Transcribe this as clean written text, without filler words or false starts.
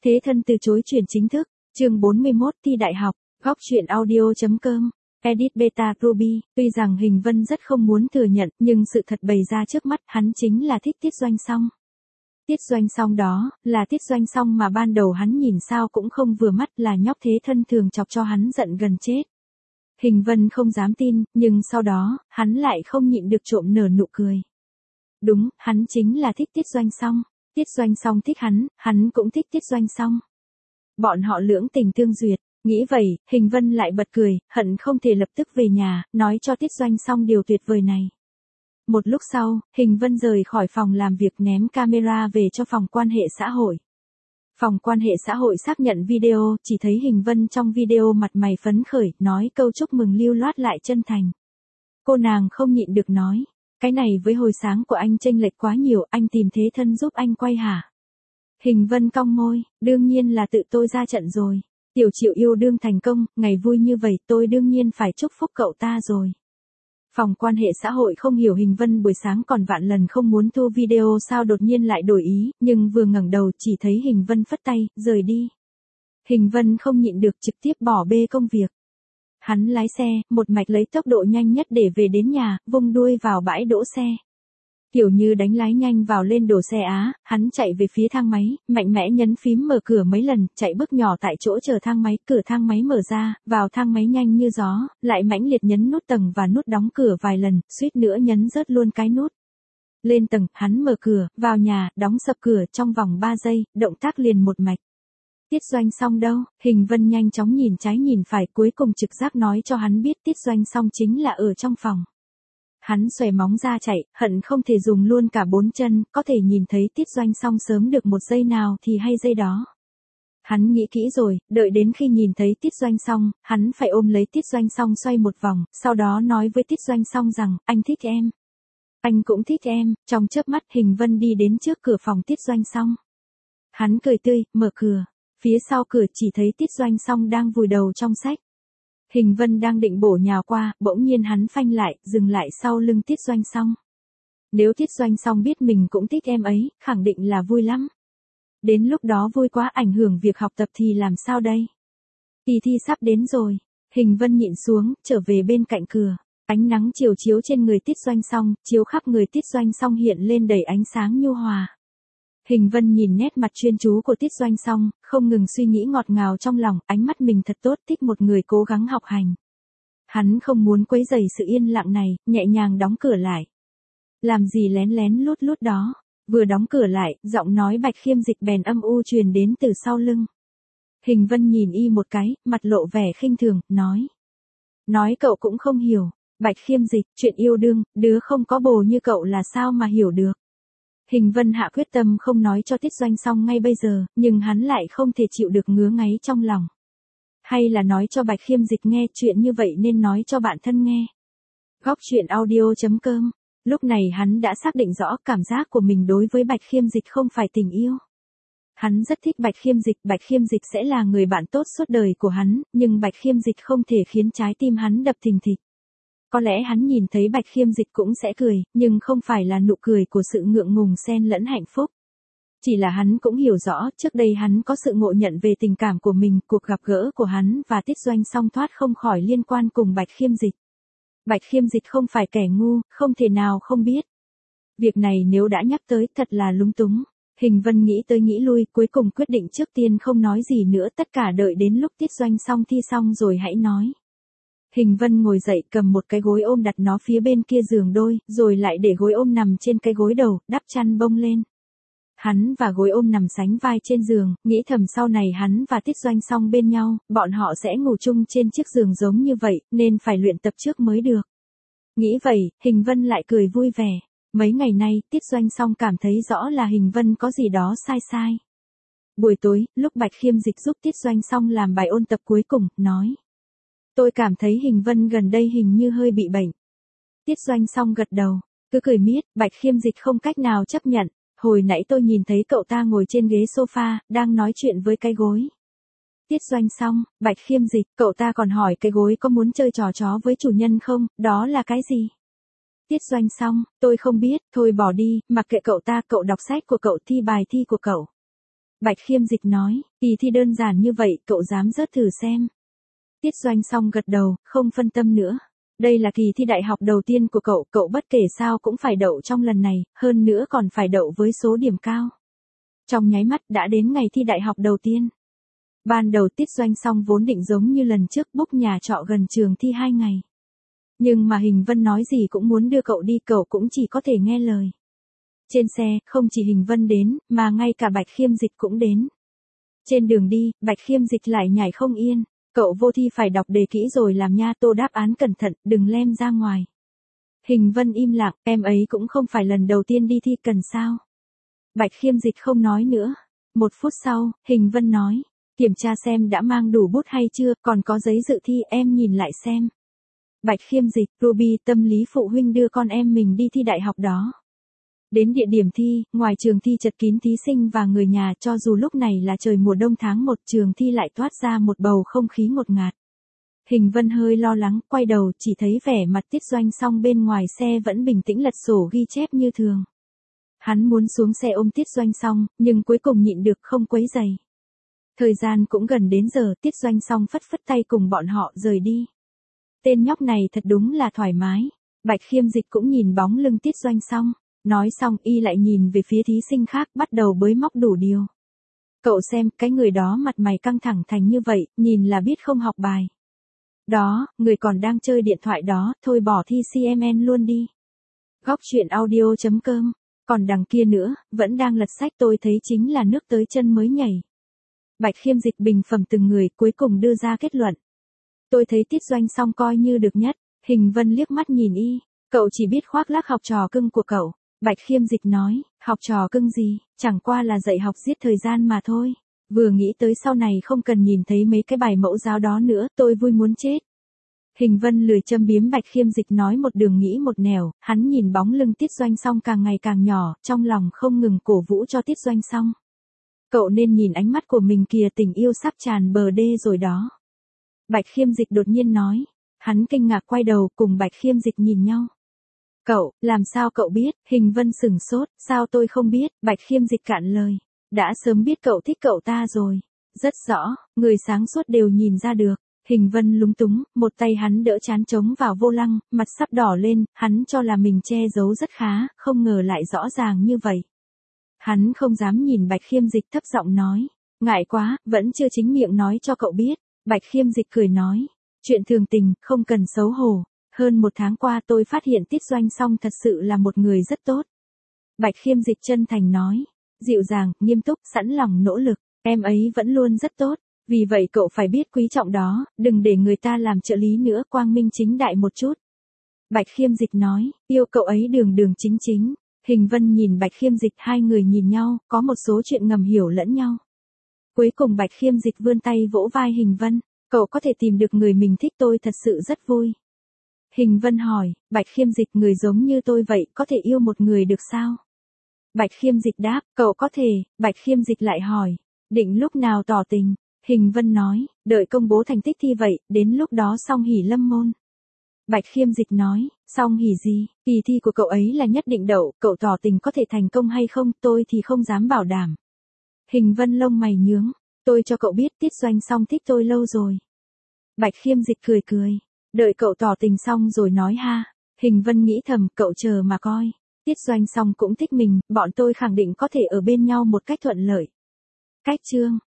Thế thân từ chối chuyển chính thức, chương 41 thi đại học, góc truyện audio.com, edit beta Ruby, tuy rằng Hình Vân rất không muốn thừa nhận, nhưng sự thật bày ra trước mắt, hắn chính là thích Tiết Doanh Song. Tiết Doanh Song đó, là Tiết Doanh Song mà ban đầu hắn nhìn sao cũng không vừa mắt, là nhóc thế thân thường chọc cho hắn giận gần chết. Hình Vân không dám tin, nhưng sau đó, hắn lại không nhịn được trộm nở nụ cười. Đúng, hắn chính là thích Tiết Doanh Song. Tiết Doanh Song thích hắn cũng thích Tiết Doanh Song. Bọn họ lưỡng tình tương duyệt, nghĩ vậy, Hình Vân lại bật cười, hận không thể lập tức về nhà, nói cho Tiết Doanh Song điều tuyệt vời này. Một lúc sau, Hình Vân rời khỏi phòng làm việc ném camera về cho phòng quan hệ xã hội. Phòng quan hệ xã hội xác nhận video, chỉ thấy Hình Vân trong video mặt mày phấn khởi, nói câu chúc mừng lưu loát lại chân thành. Cô nàng không nhịn được nói, cái này với hồi sáng của anh chênh lệch quá nhiều, anh tìm thế thân giúp anh quay hả? Hình Vân cong môi, đương nhiên là tự tôi ra trận rồi. Tiểu Triệu yêu đương thành công, ngày vui như vậy tôi đương nhiên phải chúc phúc cậu ta rồi. Phòng quan hệ xã hội không hiểu Hình Vân buổi sáng còn vạn lần không muốn thu video sao đột nhiên lại đổi ý, nhưng vừa ngẩng đầu chỉ thấy Hình Vân phất tay, rời đi. Hình Vân không nhịn được trực tiếp bỏ bê công việc. Hắn lái xe, một mạch lấy tốc độ nhanh nhất để về đến nhà, vung đuôi vào bãi đỗ xe. Kiểu như đánh lái nhanh vào lên đổ xe á, hắn chạy về phía thang máy, mạnh mẽ nhấn phím mở cửa mấy lần, chạy bước nhỏ tại chỗ chờ thang máy, cửa thang máy mở ra, vào thang máy nhanh như gió, lại mãnh liệt nhấn nút tầng và nút đóng cửa vài lần, suýt nữa nhấn rớt luôn cái nút. Lên tầng, hắn mở cửa, vào nhà, đóng sập cửa trong vòng 3 giây, động tác liền một mạch. Tiết Doanh Song đâu? Hình Vân nhanh chóng nhìn trái nhìn phải, cuối cùng trực giác nói cho hắn biết Tiết Doanh Song chính là ở trong phòng. Hắn xòe móng ra chạy, hận không thể dùng luôn cả 4 chân, có thể nhìn thấy Tiết Doanh Song sớm được một giây nào thì hay giây đó. Hắn nghĩ kỹ rồi, đợi đến khi nhìn thấy Tiết Doanh Song, hắn phải ôm lấy Tiết Doanh Song xoay một vòng, sau đó nói với Tiết Doanh Song rằng, anh thích em. Anh cũng thích em, trong chớp mắt Hình Vân đi đến trước cửa phòng Tiết Doanh Song. Hắn cười tươi, mở cửa, phía sau cửa chỉ thấy Tiết Doanh Song đang vùi đầu trong sách. Hình Vân đang định bổ nhào qua, bỗng nhiên hắn phanh lại, dừng lại sau lưng Tiết Doanh Song. Nếu Tiết Doanh Song biết mình cũng thích em ấy, khẳng định là vui lắm. Đến lúc đó vui quá ảnh hưởng việc học tập thì làm sao đây? Kỳ thi sắp đến rồi. Hình Vân nhịn xuống, trở về bên cạnh cửa. Ánh nắng chiều chiếu trên người Tiết Doanh Song, chiếu khắp người Tiết Doanh Song hiện lên đầy ánh sáng nhu hòa. Hình Vân nhìn nét mặt chuyên chú của Tiết Doanh Song, không ngừng suy nghĩ ngọt ngào trong lòng, ánh mắt mình thật tốt, thích một người cố gắng học hành. Hắn không muốn quấy rầy sự yên lặng này, nhẹ nhàng đóng cửa lại. Làm gì lén lén lút lút đó? Vừa đóng cửa lại, giọng nói Bạch Khiêm Dịch bèn âm u truyền đến từ sau lưng. Hình Vân nhìn y một cái, mặt lộ vẻ khinh thường, nói. Nói cậu cũng không hiểu, Bạch Khiêm Dịch, chuyện yêu đương, đứa không có bồ như cậu là sao mà hiểu được. Hình Vân hạ quyết tâm không nói cho Tiết Doanh Song ngay bây giờ, nhưng hắn lại không thể chịu được ngứa ngáy trong lòng. Hay là nói cho Bạch Khiêm Dịch nghe, chuyện như vậy nên nói cho bạn thân nghe. Góc truyện audio.com. Lúc này hắn đã xác định rõ cảm giác của mình đối với Bạch Khiêm Dịch không phải tình yêu. Hắn rất thích Bạch Khiêm Dịch sẽ là người bạn tốt suốt đời của hắn, nhưng Bạch Khiêm Dịch không thể khiến trái tim hắn đập thình thịch. Có lẽ hắn nhìn thấy Bạch Khiêm Dịch cũng sẽ cười, nhưng không phải là nụ cười của sự ngượng ngùng xen lẫn hạnh phúc. Chỉ là hắn cũng hiểu rõ, trước đây hắn có sự ngộ nhận về tình cảm của mình, cuộc gặp gỡ của hắn và Tiết Doanh Song thoát không khỏi liên quan cùng Bạch Khiêm Dịch. Bạch Khiêm Dịch không phải kẻ ngu, không thể nào không biết. Việc này nếu đã nhắc tới thật là lúng túng. Hình Vân nghĩ tới nghĩ lui, cuối cùng quyết định trước tiên không nói gì nữa, tất cả đợi đến lúc Tiết Doanh Song thi xong rồi hãy nói. Hình Vân ngồi dậy cầm một cái gối ôm đặt nó phía bên kia giường đôi, rồi lại để gối ôm nằm trên cái gối đầu, đắp chăn bông lên. Hắn và gối ôm nằm sánh vai trên giường, nghĩ thầm sau này hắn và Tiết Doanh Song bên nhau, bọn họ sẽ ngủ chung trên chiếc giường giống như vậy, nên phải luyện tập trước mới được. Nghĩ vậy, Hình Vân lại cười vui vẻ. Mấy ngày nay, Tiết Doanh Song cảm thấy rõ là Hình Vân có gì đó sai sai. Buổi tối, lúc Bạch Khiêm Dịch giúp Tiết Doanh Song làm bài ôn tập cuối cùng, nói. Tôi cảm thấy Hình Vân gần đây hình như hơi bị bệnh. Tiết Doanh Song gật đầu, cứ cười miết, Bạch Khiêm Dịch không cách nào chấp nhận. Hồi nãy tôi nhìn thấy cậu ta ngồi trên ghế sofa, đang nói chuyện với cái gối. Tiết Doanh Song, Bạch Khiêm Dịch, cậu ta còn hỏi cái gối có muốn chơi trò chó với chủ nhân không, đó là cái gì? Tiết Doanh Song, tôi không biết, thôi bỏ đi, mặc kệ cậu ta, cậu đọc sách của cậu, thi bài thi của cậu. Bạch Khiêm Dịch nói, kỳ thi đơn giản như vậy, cậu dám rớt thử xem. Tiết Doanh Song gật đầu, không phân tâm nữa. Đây là kỳ thi đại học đầu tiên của cậu bất kể sao cũng phải đậu trong lần này, hơn nữa còn phải đậu với số điểm cao. Trong nháy mắt đã đến ngày thi đại học đầu tiên. Ban đầu Tiết Doanh Song vốn định giống như lần trước book nhà trọ gần trường thi 2 ngày. Nhưng mà Hình Vân nói gì cũng muốn đưa cậu đi, cậu cũng chỉ có thể nghe lời. Trên xe, không chỉ Hình Vân đến, mà ngay cả Bạch Khiêm Dịch cũng đến. Trên đường đi, Bạch Khiêm Dịch lại nhảy không yên. Cậu vô thi phải đọc đề kỹ rồi làm nha, tô đáp án cẩn thận, đừng lem ra ngoài. Hình Vân im lặng, em ấy cũng không phải lần đầu tiên đi thi cần sao. Bạch Khiêm Dịch không nói nữa. 1 phút sau, Hình Vân nói, kiểm tra xem đã mang đủ bút hay chưa, còn có giấy dự thi em nhìn lại xem. Bạch Khiêm Dịch, Ruby, tâm lý phụ huynh đưa con em mình đi thi đại học đó. Đến địa điểm thi, ngoài trường thi chật kín thí sinh và người nhà, cho dù lúc này là trời mùa đông tháng 1, trường thi lại toát ra một bầu không khí ngột ngạt. Hình Vân hơi lo lắng, quay đầu chỉ thấy vẻ mặt Tiết Doanh Song bên ngoài xe vẫn bình tĩnh lật sổ ghi chép như thường. Hắn muốn xuống xe ôm Tiết Doanh Song, nhưng cuối cùng nhịn được không quấy rầy. Thời gian cũng gần đến giờ, Tiết Doanh Song phất phất tay cùng bọn họ rời đi. Tên nhóc này thật đúng là thoải mái. Bạch Khiêm Dịch cũng nhìn bóng lưng Tiết Doanh Song. Nói xong y lại nhìn về phía thí sinh khác, bắt đầu bới móc đủ điều. Cậu xem, cái người đó mặt mày căng thẳng thành như vậy, nhìn là biết không học bài. Đó, người còn đang chơi điện thoại đó, thôi bỏ thi CMN luôn đi. Góc truyện audio.com. Còn đằng kia nữa, vẫn đang lật sách, tôi thấy chính là nước tới chân mới nhảy. Bạch Khiêm Dịch bình phẩm từng người, cuối cùng đưa ra kết luận. Tôi thấy Tiết Doanh Song coi như được nhất. Hình Vân liếc mắt nhìn y, cậu chỉ biết khoác lác học trò cưng của cậu. Bạch Khiêm Dịch nói, học trò cưng gì, chẳng qua là dạy học giết thời gian mà thôi. Vừa nghĩ tới sau này không cần nhìn thấy mấy cái bài mẫu giáo đó nữa, tôi vui muốn chết. Hình Vân lười châm biếm Bạch Khiêm Dịch nói một đường nghĩ một nẻo, hắn nhìn bóng lưng Tiết Doanh Song càng ngày càng nhỏ, trong lòng không ngừng cổ vũ cho Tiết Doanh Song. Cậu nên nhìn ánh mắt của mình kìa, tình yêu sắp tràn bờ đê rồi đó. Bạch Khiêm Dịch đột nhiên nói, hắn kinh ngạc quay đầu cùng Bạch Khiêm Dịch nhìn nhau. Cậu, làm sao cậu biết? Hình Vân sửng sốt, sao tôi không biết? Bạch Khiêm Dịch cạn lời, đã sớm biết cậu thích cậu ta rồi. Rất rõ, người sáng suốt đều nhìn ra được. Hình Vân lúng túng, một tay hắn đỡ trán trống vào vô lăng, mặt sắp đỏ lên, hắn cho là mình che giấu rất khá, không ngờ lại rõ ràng như vậy. Hắn không dám nhìn Bạch Khiêm Dịch, thấp giọng nói, ngại quá, vẫn chưa chính miệng nói cho cậu biết. Bạch Khiêm Dịch cười nói, chuyện thường tình, không cần xấu hổ. Hơn 1 tháng qua tôi phát hiện Tiết Doanh Song thật sự là một người rất tốt. Bạch Khiêm Dịch chân thành nói, dịu dàng, nghiêm túc, sẵn lòng nỗ lực, em ấy vẫn luôn rất tốt. Vì vậy cậu phải biết quý trọng đó, đừng để người ta làm trợ lý nữa, quang minh chính đại một chút. Bạch Khiêm Dịch nói, yêu cậu ấy đường đường chính chính. Hình Vân nhìn Bạch Khiêm Dịch, hai người nhìn nhau, có một số chuyện ngầm hiểu lẫn nhau. Cuối cùng Bạch Khiêm Dịch vươn tay vỗ vai Hình Vân, cậu có thể tìm được người mình thích, tôi thật sự rất vui. Hình Vân hỏi, Bạch Khiêm Dịch, người giống như tôi vậy, có thể yêu một người được sao? Bạch Khiêm Dịch đáp, cậu có thể. Bạch Khiêm Dịch lại hỏi, định lúc nào tỏ tình? Hình Vân nói, đợi công bố thành tích thi vậy, đến lúc đó song hỷ lâm môn. Bạch Khiêm Dịch nói, song hỷ gì, kỳ thi của cậu ấy là nhất định đậu, cậu tỏ tình có thể thành công hay không, tôi thì không dám bảo đảm. Hình Vân lông mày nhướng, tôi cho cậu biết Tiết Doanh Song thích tôi lâu rồi. Bạch Khiêm Dịch cười cười, đợi cậu tỏ tình xong rồi nói ha. Hình Vân nghĩ thầm, cậu chờ mà coi. Tiết Doanh Song cũng thích mình, bọn tôi khẳng định có thể ở bên nhau một cách thuận lợi. Cách chương